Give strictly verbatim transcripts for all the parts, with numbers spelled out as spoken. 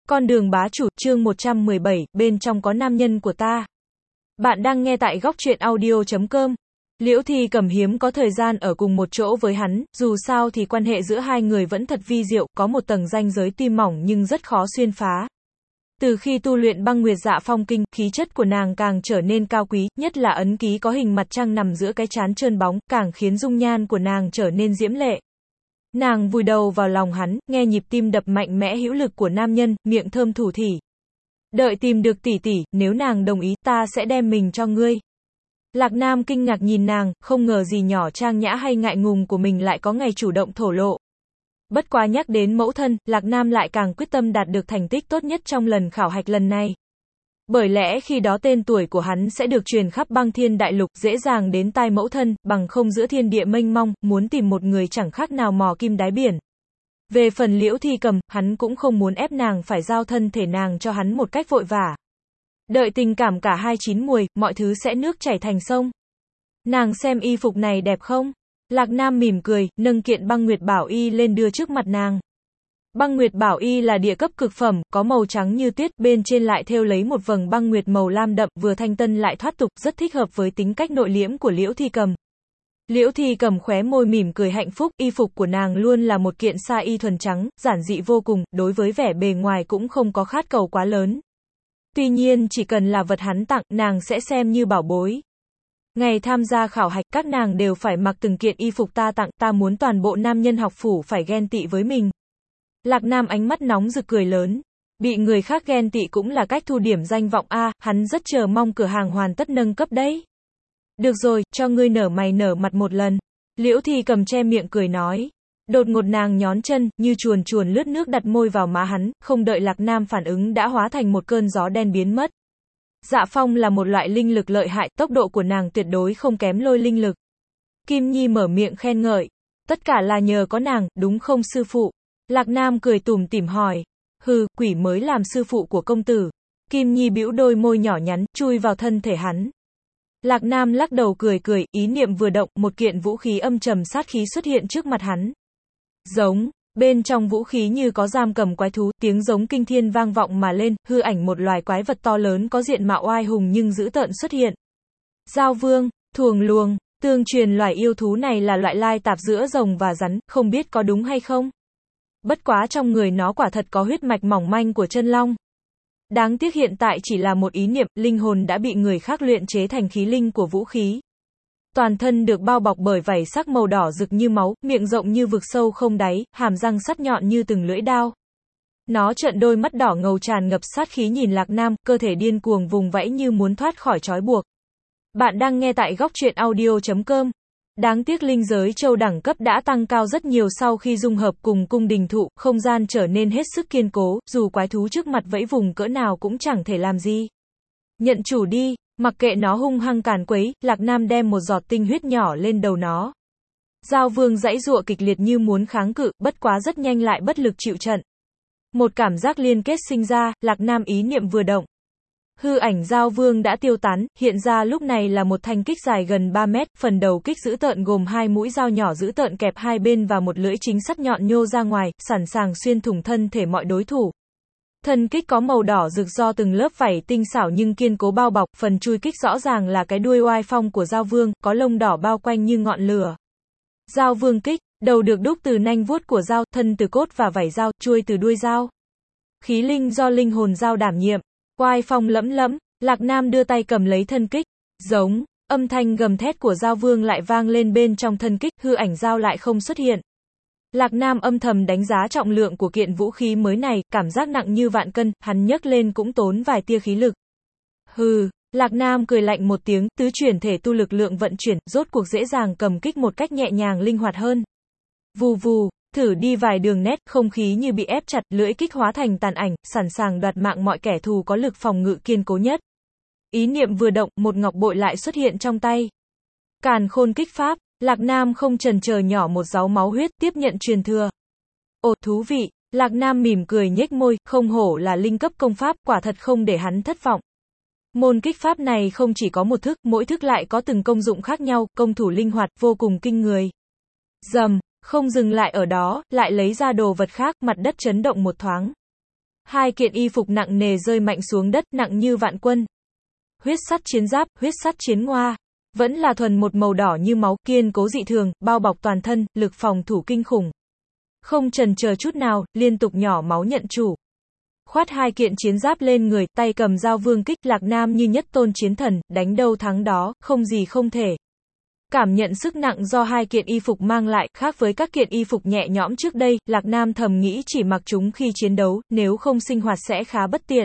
Con đường bá chủ, chương một trăm mười bảy, bên trong có nam nhân của ta. Bạn đang nghe tại góc truyện audio chấm com. Liễu Thi Cầm hiếm có thời gian ở cùng một chỗ với hắn, dù sao thì quan hệ giữa hai người vẫn thật vi diệu, có một tầng ranh giới tuy mỏng nhưng rất khó xuyên phá. Từ khi tu luyện băng nguyệt dạ phong kinh, khí chất của nàng càng trở nên cao quý, nhất là ấn ký có hình mặt trăng nằm giữa cái trán trơn bóng, càng khiến dung nhan của nàng trở nên diễm lệ. Nàng vùi đầu vào lòng hắn, nghe nhịp tim đập mạnh mẽ hữu lực của nam nhân, miệng thơm thủ thỉ. Đợi tìm được tỷ tỷ, nếu nàng đồng ý, ta sẽ đem mình cho ngươi. Lạc Nam kinh ngạc nhìn nàng, không ngờ gì nhỏ trang nhã hay ngại ngùng của mình lại có ngày chủ động thổ lộ. Bất quá nhắc đến mẫu thân, Lạc Nam lại càng quyết tâm đạt được thành tích tốt nhất trong lần khảo hạch lần này. Bởi lẽ khi đó tên tuổi của hắn sẽ được truyền khắp băng thiên đại lục, dễ dàng đến tai mẫu thân, bằng không giữa thiên địa mênh mông, muốn tìm một người chẳng khác nào mò kim đáy biển. Về phần Liễu Thi Cầm, hắn cũng không muốn ép nàng phải giao thân thể nàng cho hắn một cách vội vã. Đợi tình cảm cả hai chín muồi, mọi thứ sẽ nước chảy thành sông. Nàng xem y phục này đẹp không? Lạc Nam mỉm cười, nâng kiện băng nguyệt bảo y lên đưa trước mặt nàng. Băng nguyệt bảo y là địa cấp cực phẩm, có màu trắng như tuyết, bên trên lại thêu lấy một vầng băng nguyệt màu lam đậm, vừa thanh tân lại thoát tục, rất thích hợp với tính cách nội liễm của Liễu Thi Cầm. Liễu Thi Cầm khóe môi mỉm cười hạnh phúc, y phục của nàng luôn là một kiện sa y thuần trắng, giản dị vô cùng, đối với vẻ bề ngoài cũng không có khát cầu quá lớn. Tuy nhiên chỉ cần là vật hắn tặng, nàng sẽ xem như bảo bối. Ngày tham gia khảo hạch, các nàng đều phải mặc từng kiện y phục ta tặng, ta muốn toàn bộ nam nhân học phủ phải ghen tị với mình. Lạc Nam ánh mắt nóng rực cười lớn. Bị người khác ghen tị cũng là cách thu điểm danh vọng a, hắn rất chờ mong cửa hàng hoàn tất nâng cấp đấy. Được rồi, cho ngươi nở mày nở mặt một lần. Liễu Thi Cầm che miệng cười nói. Đột ngột nàng nhón chân, như chuồn chuồn lướt nước đặt môi vào má hắn, không đợi Lạc Nam phản ứng đã hóa thành một cơn gió đen biến mất. Dạ phong là một loại linh lực lợi hại, tốc độ của nàng tuyệt đối không kém lôi linh lực. Kim Nhi mở miệng khen ngợi. Tất cả là nhờ có nàng, đúng không sư phụ? Lạc Nam cười tủm tỉm hỏi. Hừ, quỷ mới làm sư phụ của công tử. Kim Nhi bĩu đôi môi nhỏ nhắn, chui vào thân thể hắn. Lạc Nam lắc đầu cười cười, ý niệm vừa động, một kiện vũ khí âm trầm sát khí xuất hiện trước mặt hắn. Giống, bên trong vũ khí như có giam cầm quái thú, tiếng giống kinh thiên vang vọng mà lên, hư ảnh một loài quái vật to lớn có diện mạo oai hùng nhưng dữ tợn xuất hiện. Giao vương, thuồng luồng, tương truyền loài yêu thú này là loại lai tạp giữa rồng và rắn, không biết có đúng hay không? Bất quá trong người nó quả thật có huyết mạch mỏng manh của chân long. Đáng tiếc hiện tại chỉ là một ý niệm, linh hồn đã bị người khác luyện chế thành khí linh của vũ khí. Toàn thân được bao bọc bởi vảy sắc màu đỏ rực như máu, miệng rộng như vực sâu không đáy, hàm răng sắc nhọn như từng lưỡi đao. Nó trợn đôi mắt đỏ ngầu tràn ngập sát khí nhìn Lạc Nam, cơ thể điên cuồng vùng vẫy như muốn thoát khỏi trói buộc. Bạn đang nghe tại góc truyện audio chấm com. Đáng tiếc linh giới châu đẳng cấp đã tăng cao rất nhiều sau khi dung hợp cùng cung đình thụ, không gian trở nên hết sức kiên cố, dù quái thú trước mặt vẫy vùng cỡ nào cũng chẳng thể làm gì. Nhận chủ đi, mặc kệ nó hung hăng càn quấy, Lạc Nam đem một giọt tinh huyết nhỏ lên đầu nó. Giao vương giãy giụa kịch liệt như muốn kháng cự, bất quá rất nhanh lại bất lực chịu trận. Một cảm giác liên kết sinh ra, Lạc Nam ý niệm vừa động. Hư ảnh giao vương đã tiêu tán, hiện ra lúc này là một thanh kích dài gần ba mét, phần đầu kích dữ tợn gồm hai mũi dao nhỏ dữ tợn kẹp hai bên và một lưỡi chính sắc nhọn nhô ra ngoài, sẵn sàng xuyên thủng thân thể mọi đối thủ. Thân kích có màu đỏ rực do từng lớp vảy tinh xảo nhưng kiên cố bao bọc, phần chui kích rõ ràng là cái đuôi oai phong của giao vương, có lông đỏ bao quanh như ngọn lửa. Giao vương kích, đầu được đúc từ nanh vuốt của dao, thân từ cốt và vảy dao, chuôi từ đuôi dao. Khí linh do linh hồn dao đảm nhiệm. Oai phong lẫm lẫm, Lạc Nam đưa tay cầm lấy thân kích. Giống, âm thanh gầm thét của giao vương lại vang lên bên trong thân kích, hư ảnh dao lại không xuất hiện. Lạc Nam âm thầm đánh giá trọng lượng của kiện vũ khí mới này, cảm giác nặng như vạn cân, hắn nhấc lên cũng tốn vài tia khí lực. Hừ, Lạc Nam cười lạnh một tiếng, tứ chuyển thể tu lực lượng vận chuyển, rốt cuộc dễ dàng cầm kích một cách nhẹ nhàng linh hoạt hơn. Vù vù, thử đi vài đường nét, không khí như bị ép chặt, lưỡi kích hóa thành tàn ảnh, sẵn sàng đoạt mạng mọi kẻ thù có lực phòng ngự kiên cố nhất. Ý niệm vừa động, một ngọc bội lại xuất hiện trong tay. Càn khôn kích pháp. Lạc Nam không chần chờ nhỏ một giấu máu huyết, tiếp nhận truyền thừa. Ồ, thú vị, Lạc Nam mỉm cười nhếch môi, không hổ là linh cấp công pháp, quả thật không để hắn thất vọng. Môn kích pháp này không chỉ có một thức, mỗi thức lại có từng công dụng khác nhau, công thủ linh hoạt, vô cùng kinh người. Dầm, không dừng lại ở đó, lại lấy ra đồ vật khác, mặt đất chấn động một thoáng. Hai kiện y phục nặng nề rơi mạnh xuống đất, nặng như vạn quân. Huyết sắt chiến giáp, huyết sắt chiến ngoa. Vẫn là thuần một màu đỏ như máu, kiên cố dị thường, bao bọc toàn thân, lực phòng thủ kinh khủng. Không chần chờ chút nào, liên tục nhỏ máu nhận chủ. Khoát hai kiện chiến giáp lên người, tay cầm dao vương kích, Lạc Nam như nhất tôn chiến thần, đánh đâu thắng đó, không gì không thể. Cảm nhận sức nặng do hai kiện y phục mang lại, khác với các kiện y phục nhẹ nhõm trước đây, Lạc Nam thầm nghĩ chỉ mặc chúng khi chiến đấu, nếu không sinh hoạt sẽ khá bất tiện.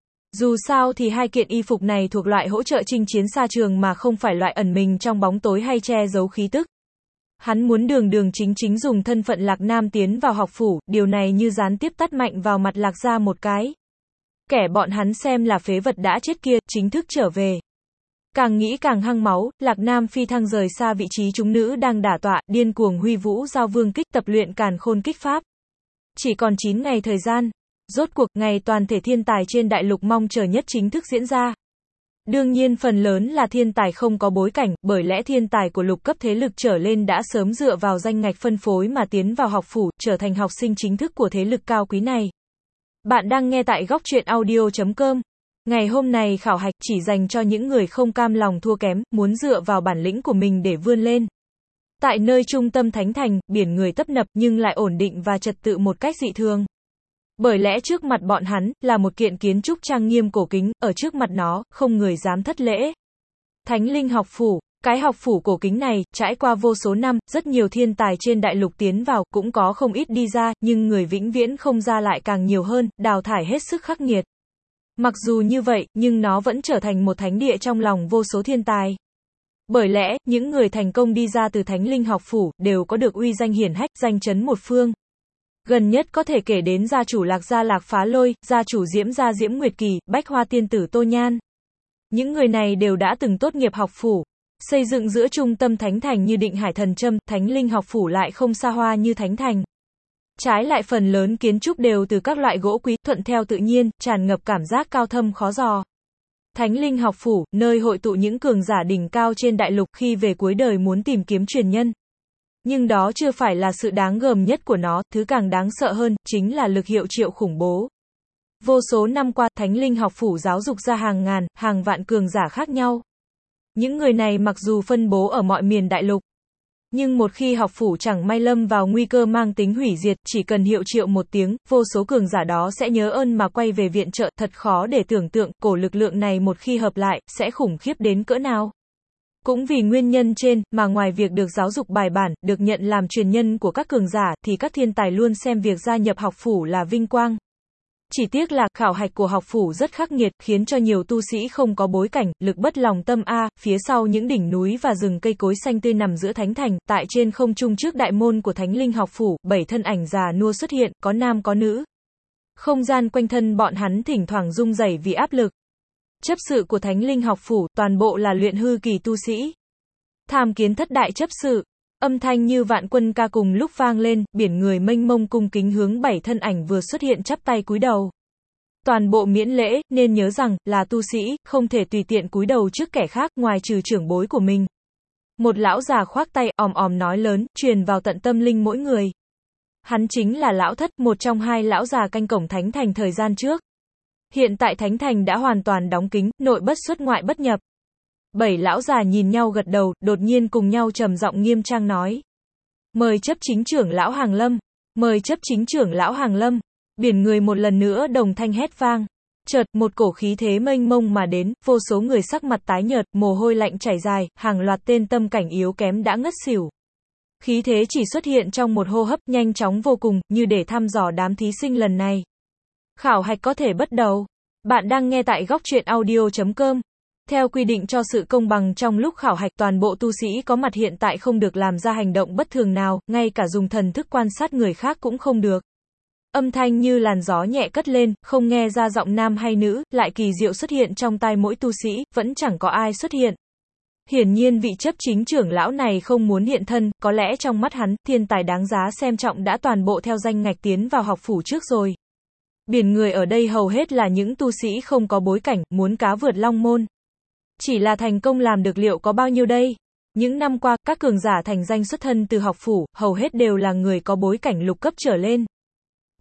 Dù sao thì hai kiện y phục này thuộc loại hỗ trợ chinh chiến xa trường mà không phải loại ẩn mình trong bóng tối hay che giấu khí tức. Hắn muốn đường đường chính chính dùng thân phận Lạc Nam tiến vào học phủ, điều này như gián tiếp tát mạnh vào mặt Lạc gia một cái. Kẻ bọn hắn xem là phế vật đã chết kia, chính thức trở về. Càng nghĩ càng hăng máu, Lạc Nam phi thăng rời xa vị trí chúng nữ đang đả tọa, điên cuồng huy vũ giao vương kích, tập luyện càn khôn kích pháp. Chỉ còn chín ngày thời gian. Rốt cuộc, ngày toàn thể thiên tài trên đại lục mong chờ nhất chính thức diễn ra. Đương nhiên phần lớn là thiên tài không có bối cảnh, bởi lẽ thiên tài của lục cấp thế lực trở lên đã sớm dựa vào danh ngạch phân phối mà tiến vào học phủ, trở thành học sinh chính thức của thế lực cao quý này. Bạn đang nghe tại góc truyện audio chấm com. Ngày hôm nay khảo hạch chỉ dành cho những người không cam lòng thua kém, muốn dựa vào bản lĩnh của mình để vươn lên. Tại nơi trung tâm thánh thành, biển người tấp nập nhưng lại ổn định và trật tự một cách dị thường. Bởi lẽ trước mặt bọn hắn, là một kiện kiến trúc trang nghiêm cổ kính, ở trước mặt nó, không người dám thất lễ. Thánh Linh học phủ, cái học phủ cổ kính này, trải qua vô số năm, rất nhiều thiên tài trên đại lục tiến vào, cũng có không ít đi ra, nhưng người vĩnh viễn không ra lại càng nhiều hơn, đào thải hết sức khắc nghiệt. Mặc dù như vậy, nhưng nó vẫn trở thành một thánh địa trong lòng vô số thiên tài. Bởi lẽ, những người thành công đi ra từ Thánh Linh học phủ, đều có được uy danh hiển hách, danh chấn một phương. Gần nhất có thể kể đến gia chủ Lạc gia Lạc Phá Lôi, gia chủ Diễm gia Diễm Nguyệt Kỳ, Bách Hoa tiên tử Tô Nhan. Những người này đều đã từng tốt nghiệp học phủ. Xây dựng giữa trung tâm thánh thành như Định Hải Thần Châm, Thánh Linh học phủ lại không xa hoa như thánh thành. Trái lại phần lớn kiến trúc đều từ các loại gỗ quý, thuận theo tự nhiên, tràn ngập cảm giác cao thâm khó dò. Thánh Linh học phủ, nơi hội tụ những cường giả đỉnh cao trên đại lục khi về cuối đời muốn tìm kiếm truyền nhân. Nhưng đó chưa phải là sự đáng gờm nhất của nó, thứ càng đáng sợ hơn, chính là lực hiệu triệu khủng bố. Vô số năm qua, Thánh Linh học phủ giáo dục ra hàng ngàn, hàng vạn cường giả khác nhau. Những người này mặc dù phân bố ở mọi miền đại lục, nhưng một khi học phủ chẳng may lâm vào nguy cơ mang tính hủy diệt, chỉ cần hiệu triệu một tiếng, vô số cường giả đó sẽ nhớ ơn mà quay về viện trợ, thật khó để tưởng tượng, cổ lực lượng này một khi hợp lại, sẽ khủng khiếp đến cỡ nào. Cũng vì nguyên nhân trên, mà ngoài việc được giáo dục bài bản, được nhận làm truyền nhân của các cường giả, thì các thiên tài luôn xem việc gia nhập học phủ là vinh quang. Chỉ tiếc là, khảo hạch của học phủ rất khắc nghiệt, khiến cho nhiều tu sĩ không có bối cảnh, lực bất lòng tâm a, phía sau những đỉnh núi và rừng cây cối xanh tươi nằm giữa thánh thành, tại trên không trung trước đại môn của Thánh Linh học phủ, bảy thân ảnh già nua xuất hiện, có nam có nữ. Không gian quanh thân bọn hắn thỉnh thoảng rung rẩy vì áp lực. Chấp sự của Thánh Linh học phủ, toàn bộ là luyện hư kỳ tu sĩ. Tham kiến thất đại chấp sự. Âm thanh như vạn quân ca cùng lúc vang lên, biển người mênh mông cung kính hướng bảy thân ảnh vừa xuất hiện chắp tay cúi đầu. Toàn bộ miễn lễ, nên nhớ rằng, là tu sĩ, không thể tùy tiện cúi đầu trước kẻ khác, ngoài trừ trưởng bối của mình. Một lão già khoác tay, òm òm nói lớn, truyền vào tận tâm linh mỗi người. Hắn chính là lão thất, một trong hai lão già canh cổng thánh thành thời gian trước. Hiện tại thánh thành đã hoàn toàn đóng kín, nội bất xuất ngoại bất nhập. Bảy lão già nhìn nhau gật đầu, đột nhiên cùng nhau trầm giọng nghiêm trang nói. Mời chấp chính trưởng lão Hàng Lâm. Mời chấp chính trưởng lão Hàng Lâm. Biển người một lần nữa đồng thanh hét vang. Chợt, một cổ khí thế mênh mông mà đến, vô số người sắc mặt tái nhợt, mồ hôi lạnh chảy dài, hàng loạt tên tâm cảnh yếu kém đã ngất xỉu. Khí thế chỉ xuất hiện trong một hô hấp, nhanh chóng vô cùng, như để thăm dò đám thí sinh lần này. Khảo hạch có thể bắt đầu. Bạn đang nghe tại góc truyện audio chấm com. Theo quy định cho sự công bằng trong lúc khảo hạch, toàn bộ tu sĩ có mặt hiện tại không được làm ra hành động bất thường nào, ngay cả dùng thần thức quan sát người khác cũng không được. Âm thanh như làn gió nhẹ cất lên, không nghe ra giọng nam hay nữ, lại kỳ diệu xuất hiện trong tai mỗi tu sĩ, vẫn chẳng có ai xuất hiện. Hiển nhiên vị chấp chính trưởng lão này không muốn hiện thân, có lẽ trong mắt hắn, thiên tài đáng giá xem trọng đã toàn bộ theo danh ngạch tiến vào học phủ trước rồi. Biển người ở đây hầu hết là những tu sĩ không có bối cảnh, muốn cá vượt long môn. Chỉ là thành công làm được liệu có bao nhiêu đây? Những năm qua, các cường giả thành danh xuất thân từ học phủ, hầu hết đều là người có bối cảnh lục cấp trở lên.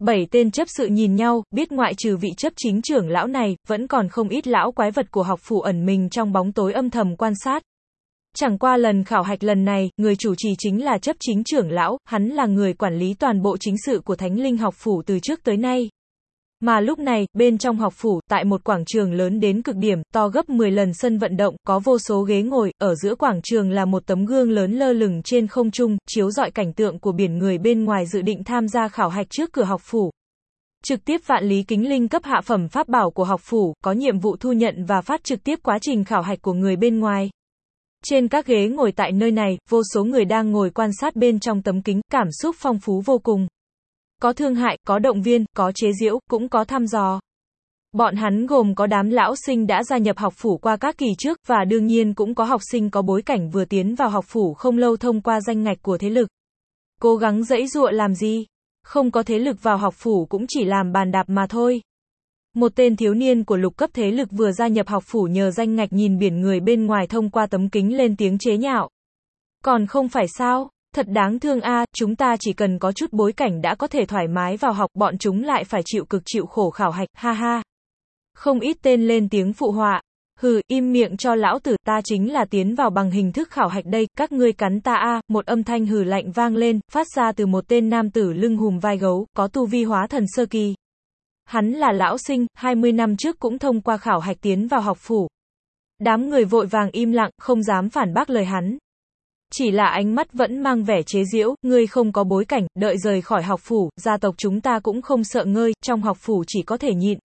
Bảy tên chấp sự nhìn nhau, biết ngoại trừ vị chấp chính trưởng lão này, vẫn còn không ít lão quái vật của học phủ ẩn mình trong bóng tối âm thầm quan sát. Chẳng qua lần khảo hạch lần này, người chủ trì chính là chấp chính trưởng lão, hắn là người quản lý toàn bộ chính sự của Thánh Linh học phủ từ trước tới nay. Mà lúc này, bên trong học phủ, tại một quảng trường lớn đến cực điểm, to gấp mười lần sân vận động, có vô số ghế ngồi, ở giữa quảng trường là một tấm gương lớn lơ lửng trên không trung, chiếu rọi cảnh tượng của biển người bên ngoài dự định tham gia khảo hạch trước cửa học phủ. Trực tiếp vạn lý kính linh cấp hạ phẩm pháp bảo của học phủ, có nhiệm vụ thu nhận và phát trực tiếp quá trình khảo hạch của người bên ngoài. Trên các ghế ngồi tại nơi này, vô số người đang ngồi quan sát bên trong tấm kính, cảm xúc phong phú vô cùng. Có thương hại, có động viên, có chế giễu, cũng có thăm dò. Bọn hắn gồm có đám lão sinh đã gia nhập học phủ qua các kỳ trước, và đương nhiên cũng có học sinh có bối cảnh vừa tiến vào học phủ không lâu thông qua danh ngạch của thế lực. Cố gắng giãy giụa làm gì? Không có thế lực vào học phủ cũng chỉ làm bàn đạp mà thôi. Một tên thiếu niên của lục cấp thế lực vừa gia nhập học phủ nhờ danh ngạch nhìn biển người bên ngoài thông qua tấm kính lên tiếng chế nhạo. Còn không phải sao? Thật đáng thương a, à, chúng ta chỉ cần có chút bối cảnh đã có thể thoải mái vào học, bọn chúng lại phải chịu cực chịu khổ khảo hạch, ha ha. Không ít tên lên tiếng phụ họa. Hừ, im miệng cho lão tử, ta chính là tiến vào bằng hình thức khảo hạch đây, các ngươi cắn ta a, à, một âm thanh hừ lạnh vang lên, phát ra từ một tên nam tử lưng hùm vai gấu, có tu vi hóa thần sơ kỳ. Hắn là lão sinh, hai mươi năm trước cũng thông qua khảo hạch tiến vào học phủ. Đám người vội vàng im lặng, không dám phản bác lời hắn. Chỉ là ánh mắt vẫn mang vẻ chế giễu, ngươi không có bối cảnh, đợi rời khỏi học phủ, gia tộc chúng ta cũng không sợ ngơi, trong học phủ chỉ có thể nhịn.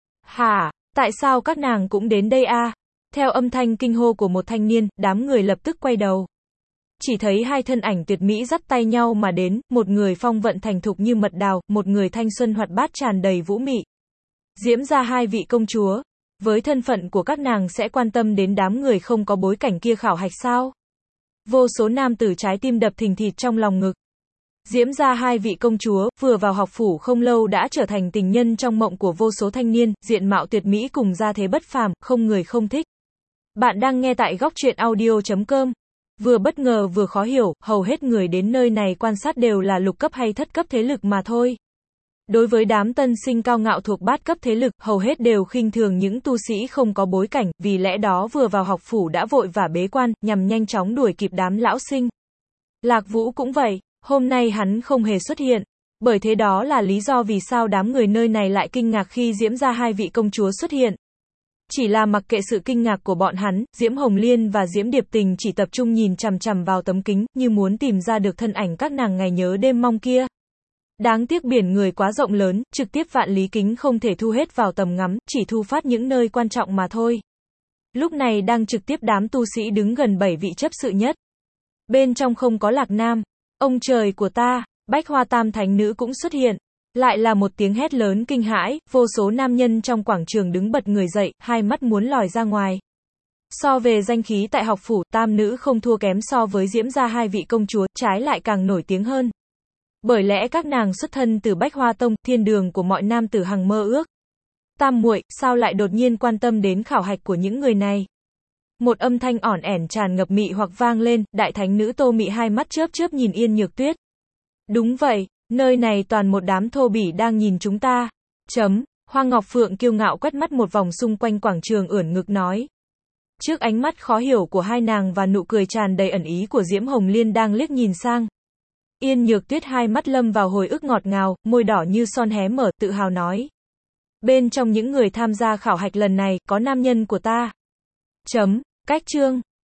Hả, tại sao các nàng cũng đến đây a? À? Theo âm thanh kinh hô của một thanh niên, đám người lập tức quay đầu. Chỉ thấy hai thân ảnh tuyệt mỹ dắt tay nhau mà đến, một người phong vận thành thục như mật đào, một người thanh xuân hoạt bát tràn đầy vũ mị. Diễm gia hai vị công chúa, với thân phận của các nàng sẽ quan tâm đến đám người không có bối cảnh kia khảo hạch sao? Vô số nam tử trái tim đập thình thịch trong lòng ngực. Diễm gia hai vị công chúa, vừa vào học phủ không lâu đã trở thành tình nhân trong mộng của vô số thanh niên, diện mạo tuyệt mỹ cùng gia thế bất phàm, không người không thích. Bạn đang nghe tại góc truyện audio chấm com. Vừa bất ngờ vừa khó hiểu, hầu hết người đến nơi này quan sát đều là lục cấp hay thất cấp thế lực mà thôi. Đối với đám tân sinh cao ngạo thuộc bát cấp thế lực, hầu hết đều khinh thường những tu sĩ không có bối cảnh, vì lẽ đó vừa vào học phủ đã vội vã bế quan, nhằm nhanh chóng đuổi kịp đám lão sinh. Lạc Vũ cũng vậy, hôm nay hắn không hề xuất hiện. Bởi thế đó là lý do vì sao đám người nơi này lại kinh ngạc khi Diễm gia hai vị công chúa xuất hiện. Chỉ là mặc kệ sự kinh ngạc của bọn hắn, Diễm Hồng Liên và Diễm Điệp Tình chỉ tập trung nhìn chằm chằm vào tấm kính, như muốn tìm ra được thân ảnh các nàng ngày nhớ đêm mong kia. Đáng tiếc biển người quá rộng lớn, trực tiếp vạn lý kính không thể thu hết vào tầm ngắm, chỉ thu phát những nơi quan trọng mà thôi. Lúc này đang trực tiếp đám tu sĩ đứng gần bảy vị chấp sự nhất. Bên trong không có Lạc Nam. Ông trời của ta, Bách Hoa Tam Thánh Nữ cũng xuất hiện. Lại là một tiếng hét lớn kinh hãi, vô số nam nhân trong quảng trường đứng bật người dậy, hai mắt muốn lòi ra ngoài. So về danh khí tại học phủ, Tam Nữ không thua kém so với Diễm gia hai vị công chúa, trái lại càng nổi tiếng hơn. Bởi lẽ các nàng xuất thân từ Bách Hoa Tông, thiên đường của mọi nam tử hằng mơ ước. Tam muội, sao lại đột nhiên quan tâm đến khảo hạch của những người này? Một âm thanh ỏn ẻn tràn ngập mị hoặc vang lên, đại thánh nữ Tô Mị hai mắt chớp chớp nhìn Yên Nhược Tuyết. Đúng vậy, nơi này toàn một đám thô bỉ đang nhìn chúng ta. Chấm, Hoa Ngọc Phượng kiêu ngạo quét mắt một vòng xung quanh quảng trường ưỡn ngực nói. Trước ánh mắt khó hiểu của hai nàng và nụ cười tràn đầy ẩn ý của Diễm Hồng Liên đang liếc nhìn sang. Yên Nhược Tuyết hai mắt lâm vào hồi ức ngọt ngào, môi đỏ như son hé mở, tự hào nói. Bên trong những người tham gia khảo hạch lần này, có nam nhân của ta. Chấm, cách chương.